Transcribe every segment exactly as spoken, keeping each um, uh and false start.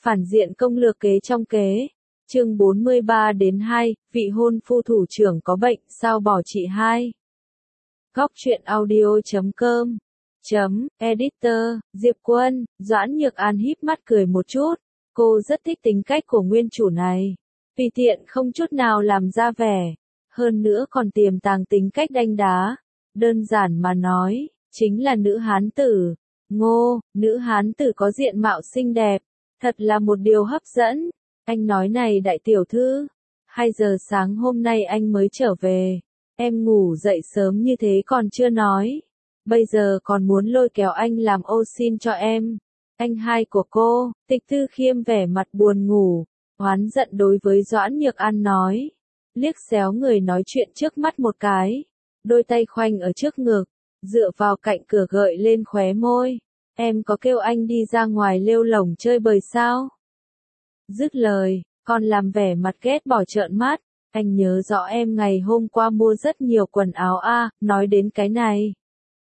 Phản diện công lược kế trong kế. Chương bốn mươi ba đến hai, vị hôn phu thủ trưởng có bệnh, sao bỏ chị hai. Góc truyện audio chấm com chấm editor, Diệp Quân, Doãn Nhược An híp mắt cười một chút, cô rất thích tính cách của nguyên chủ này. Tùy tiện không chút nào làm ra vẻ, hơn nữa còn tiềm tàng tính cách đanh đá. Đơn giản mà nói, chính là nữ hán tử. Ngô, nữ hán tử có diện mạo xinh đẹp, thật là một điều hấp dẫn. Anh nói này đại tiểu thư, hai giờ sáng hôm nay anh mới trở về, em ngủ dậy sớm như thế còn chưa nói, bây giờ còn muốn lôi kéo anh làm ô xin cho em. Anh hai của cô, Tịch Tư Khiêm vẻ mặt buồn ngủ, oán giận đối với Doãn Nhược An nói, liếc xéo người nói chuyện trước mắt một cái, đôi tay khoanh ở trước ngực, dựa vào cạnh cửa gợi lên khóe môi, em có kêu anh đi ra ngoài lêu lổng chơi bời sao? Dứt lời, còn làm vẻ mặt ghét bỏ trợn mắt, anh nhớ rõ em ngày hôm qua mua rất nhiều quần áo a, à, nói đến cái này.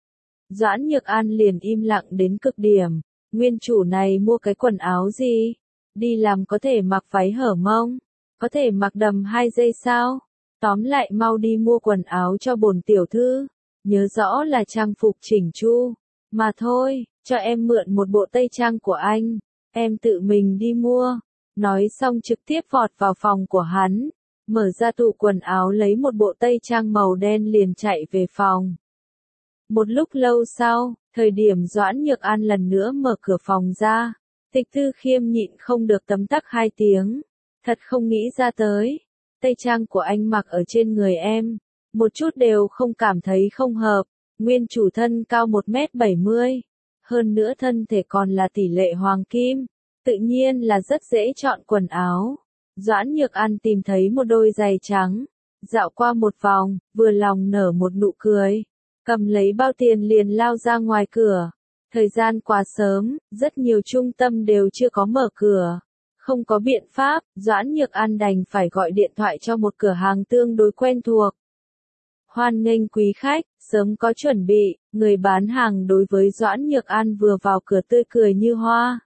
Doãn Nhược An liền im lặng đến cực điểm, nguyên chủ này mua cái quần áo gì? Đi làm có thể mặc váy hở mông, có thể mặc đầm hai giây sao? Tóm lại mau đi mua quần áo cho bổn tiểu thư, nhớ rõ là trang phục chỉnh chu, mà thôi, cho em mượn một bộ tây trang của anh, em tự mình đi mua. Nói xong trực tiếp vọt vào phòng của hắn, mở ra tủ quần áo lấy một bộ tây trang màu đen liền chạy về phòng. Một lúc lâu sau, thời điểm Doãn Nhược An lần nữa mở cửa phòng ra, Tịch Tư Khiêm nhịn không được tấm tắc hai tiếng, thật không nghĩ ra tới, tây trang của anh mặc ở trên người em, một chút đều không cảm thấy không hợp, nguyên chủ thân cao một mét bảy mươi, hơn nữa thân thể còn là tỷ lệ hoàng kim. Tự nhiên là rất dễ chọn quần áo. Doãn Nhược An tìm thấy một đôi giày trắng, dạo qua một vòng, vừa lòng nở một nụ cười, cầm lấy bao tiền liền lao ra ngoài cửa. Thời gian quá sớm, rất nhiều trung tâm đều chưa có mở cửa. Không có biện pháp, Doãn Nhược An đành phải gọi điện thoại cho một cửa hàng tương đối quen thuộc. Hoan nghênh quý khách, sớm có chuẩn bị, người bán hàng đối với Doãn Nhược An vừa vào cửa tươi cười như hoa.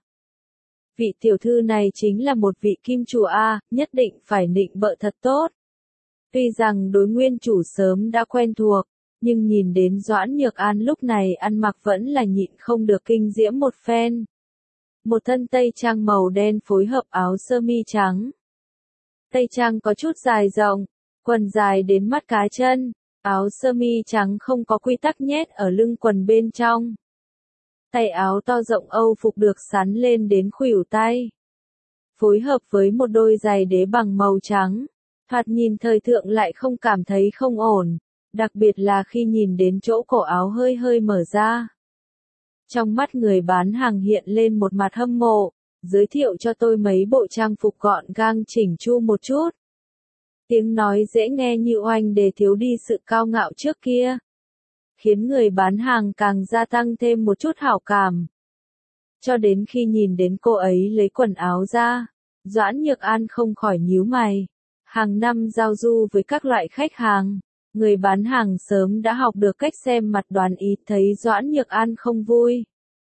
Vị tiểu thư này chính là một vị kim chủ A, nhất định phải nịnh bợ thật tốt. Tuy rằng đối nguyên chủ sớm đã quen thuộc, nhưng nhìn đến Doãn Nhược An lúc này ăn mặc vẫn là nhịn không được kinh diễm một phen. Một thân tây trang màu đen phối hợp áo sơ mi trắng. Tây trang có chút dài rộng, quần dài đến mắt cá chân, áo sơ mi trắng không có quy tắc nhét ở lưng quần bên trong. Tay áo to rộng Âu phục được sắn lên đến khuỷu tay. Phối hợp với một đôi giày đế bằng màu trắng. Thoạt nhìn thời thượng lại không cảm thấy không ổn. Đặc biệt là khi nhìn đến chỗ cổ áo hơi hơi mở ra. Trong mắt người bán hàng hiện lên một mặt hâm mộ. Giới thiệu cho tôi mấy bộ trang phục gọn gàng chỉnh chu một chút. Tiếng nói dễ nghe như oanh để thiếu đi sự cao ngạo trước kia. Khiến người bán hàng càng gia tăng thêm một chút hảo cảm. Cho đến khi nhìn đến cô ấy lấy quần áo ra, Doãn Nhược An không khỏi nhíu mày. Hàng năm giao du với các loại khách hàng, người bán hàng sớm đã học được cách xem mặt đoán ý, thấy Doãn Nhược An không vui.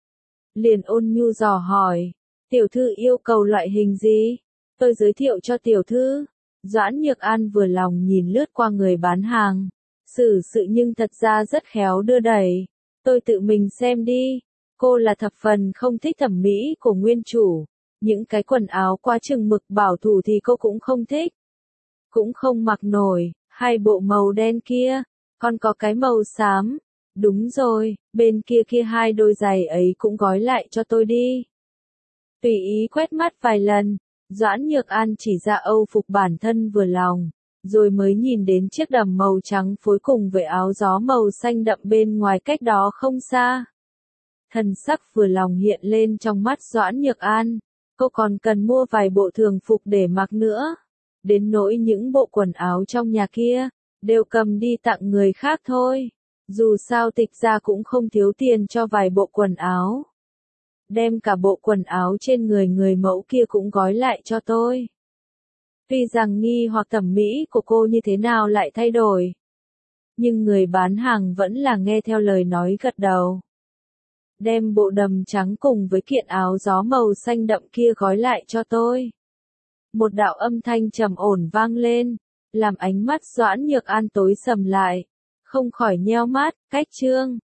Liền ôn nhu dò hỏi, tiểu thư yêu cầu loại hình gì? Tôi giới thiệu cho tiểu thư. Doãn Nhược An vừa lòng nhìn lướt qua người bán hàng. Xử sự nhưng thật ra rất khéo đưa đẩy. Tôi tự mình xem đi. Cô là thập phần không thích thẩm mỹ của nguyên chủ. Những cái quần áo quá chừng mực bảo thủ thì cô cũng không thích. Cũng không mặc nổi. Hai bộ màu đen kia. Còn có cái màu xám. Đúng rồi, bên kia kia hai đôi giày ấy cũng gói lại cho tôi đi. Tùy ý quét mắt vài lần. Doãn Nhược An chỉ ra Âu phục bản thân vừa lòng. Rồi mới nhìn đến chiếc đầm màu trắng phối cùng với áo gió màu xanh đậm bên ngoài cách đó không xa. Thần sắc vừa lòng hiện lên trong mắt Doãn Nhược An, cô còn cần mua vài bộ thường phục để mặc nữa. Đến nỗi những bộ quần áo trong nhà kia, đều cầm đi tặng người khác thôi. Dù sao Tịch gia cũng không thiếu tiền cho vài bộ quần áo. Đem cả bộ quần áo trên người người mẫu kia cũng gói lại cho tôi. Tuy rằng nghi hoặc thẩm mỹ của cô như thế nào lại thay đổi. Nhưng người bán hàng vẫn là nghe theo lời nói gật đầu. đem bộ đầm trắng cùng với kiện áo gió màu xanh đậm kia gói lại cho tôi. Một đạo âm thanh trầm ổn vang lên, làm ánh mắt Doãn Nhược An tối sầm lại, không khỏi nheo mắt, cách Trương